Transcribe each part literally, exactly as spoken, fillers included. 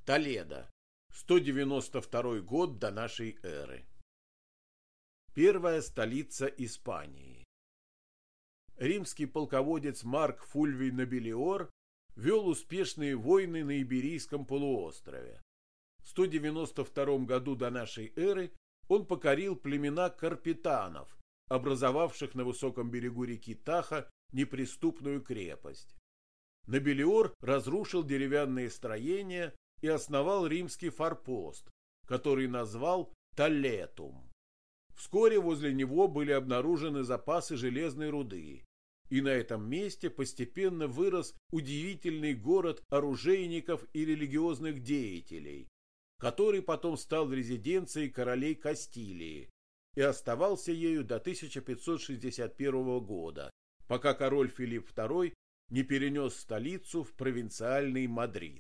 Толедо. сто девяносто второй год до нашей эры. Первая столица Испании. Римский полководец Марк Фульвий Нобелиор вел успешные войны на Иберийском полуострове. В сто девяносто втором году до нашей эры он покорил племена карпетанов, образовавших на высоком берегу реки Тахо неприступную крепость. Нобелиор разрушил деревянные строения и основал римский форпост, который назвал Толетум. Вскоре возле него были обнаружены запасы железной руды, и на этом месте постепенно вырос удивительный город оружейников и религиозных деятелей, который потом стал резиденцией королей Кастилии и оставался ею до тысяча пятьсот шестьдесят первого года, пока король Филипп второй не перенес столицу в провинциальный Мадрид.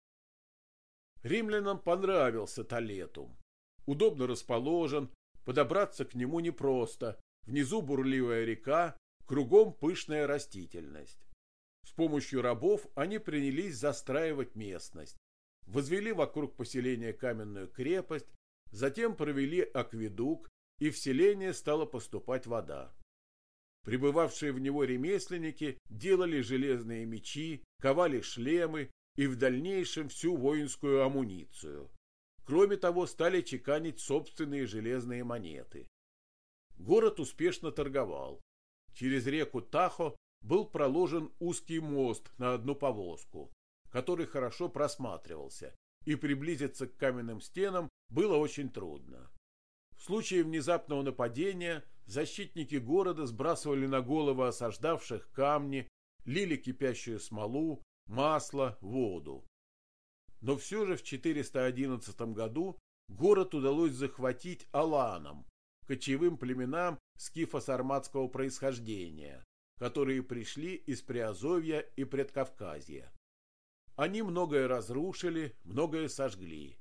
Римлянам понравился Толетум. Удобно расположен, подобраться к нему непросто, внизу бурливая река, кругом пышная растительность. С помощью рабов они принялись застраивать местность, возвели вокруг поселения каменную крепость, затем провели акведук, и в селение стала поступать вода. Прибывавшие в него ремесленники делали железные мечи, ковали шлемы и в дальнейшем всю воинскую амуницию. Кроме того, стали чеканить собственные железные монеты. Город успешно торговал. Через реку Тахо был проложен узкий мост на одну повозку, который хорошо просматривался, и приблизиться к каменным стенам было очень трудно. В случае внезапного нападения защитники города сбрасывали на головы осаждавших камни, лили кипящую смолу, масло, воду. Но все же в четыреста одиннадцатом году город удалось захватить аланам, кочевым племенам скифо-сарматского происхождения, которые пришли из Приазовья и Предкавказья. Они многое разрушили, многое сожгли.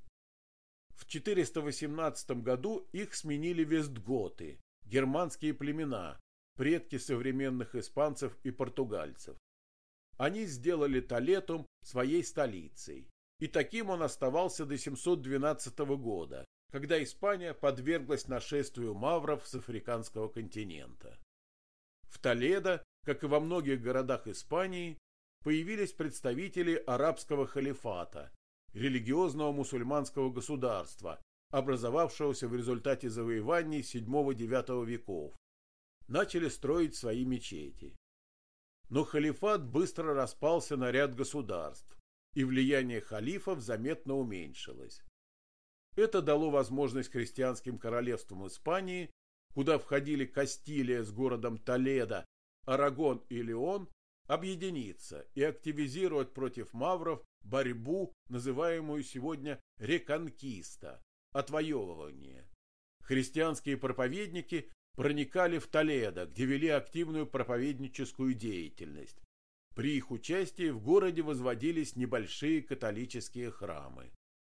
В четыреста восемнадцатом году их сменили вестготы, германские племена, предки современных испанцев и португальцев. Они сделали Толетум своей столицей, и таким он оставался до семьсот двенадцатого года, когда Испания подверглась нашествию мавров с африканского континента. В Толедо, как и во многих городах Испании, появились представители арабского халифата, религиозного мусульманского государства, образовавшегося в результате завоеваний седьмого-девятого веков. Начали строить свои мечети. Но халифат быстро распался на ряд государств, и влияние халифов заметно уменьшилось. Это дало возможность христианским королевствам Испании, куда входили Кастилия с городом Толедо, Арагон и Леон, объединиться и активизировать против мавров борьбу, называемую сегодня реконкиста, отвоевывание. Христианские проповедники проникали в Толедо, где вели активную проповедническую деятельность. При их участии в городе возводились небольшие католические храмы.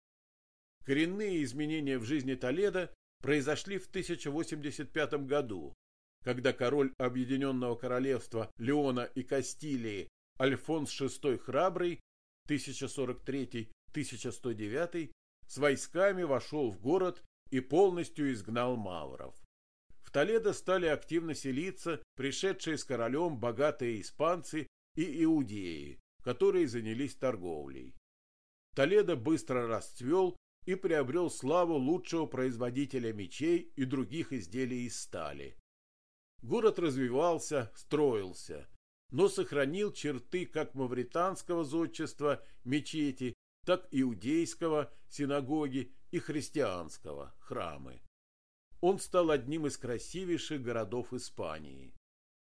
Коренные изменения в жизни Толедо произошли в тысяча восемьдесят пятом году, когда король Объединенного Королевства Леона и Кастилии Альфонс шестой Храбрый тысяча сорок третий — тысяча сто девятый с войсками вошел в город и полностью изгнал мавров. В Толедо стали активно селиться пришедшие с королем богатые испанцы и иудеи, которые занялись торговлей. Толедо быстро расцвел и приобрел славу лучшего производителя мечей и других изделий из стали. Город развивался, строился, но сохранил черты как мавританского зодчества, мечети, так и иудейского, синагоги, и христианского, храмы. Он стал одним из красивейших городов Испании.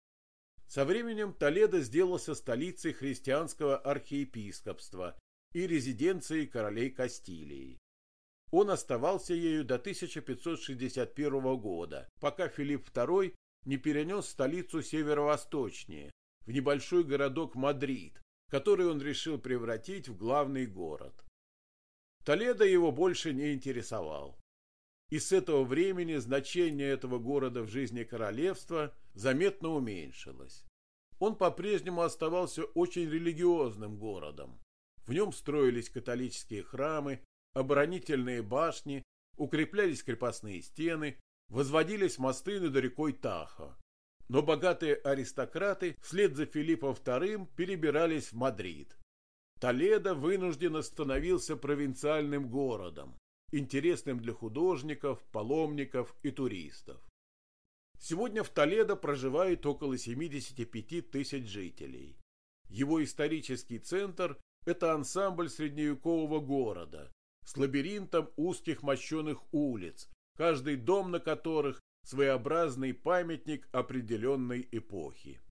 Со временем Толедо сделался столицей христианского архиепископства и резиденцией королей Кастилии. Он оставался ею до тысяча пятьсот шестьдесят первого года, пока Филипп второй не перенес столицу северо-восточнее, в небольшой городок Мадрид, который он решил превратить в главный город. Толедо его больше не интересовал. И с этого времени значение этого города в жизни королевства заметно уменьшилось. Он по-прежнему оставался очень религиозным городом. В нем строились католические храмы, оборонительные башни, укреплялись крепостные стены, возводились мосты над рекой Тахо. Но богатые аристократы вслед за Филиппом вторым перебирались в Мадрид. Толедо вынужденно становился провинциальным городом, интересным для художников, паломников и туристов. Сегодня в Толедо проживает около семидесяти пяти тысяч жителей. Его исторический центр – это ансамбль средневекового города с лабиринтом узких мощеных улиц, каждый дом на которых своеобразный памятник определенной эпохи.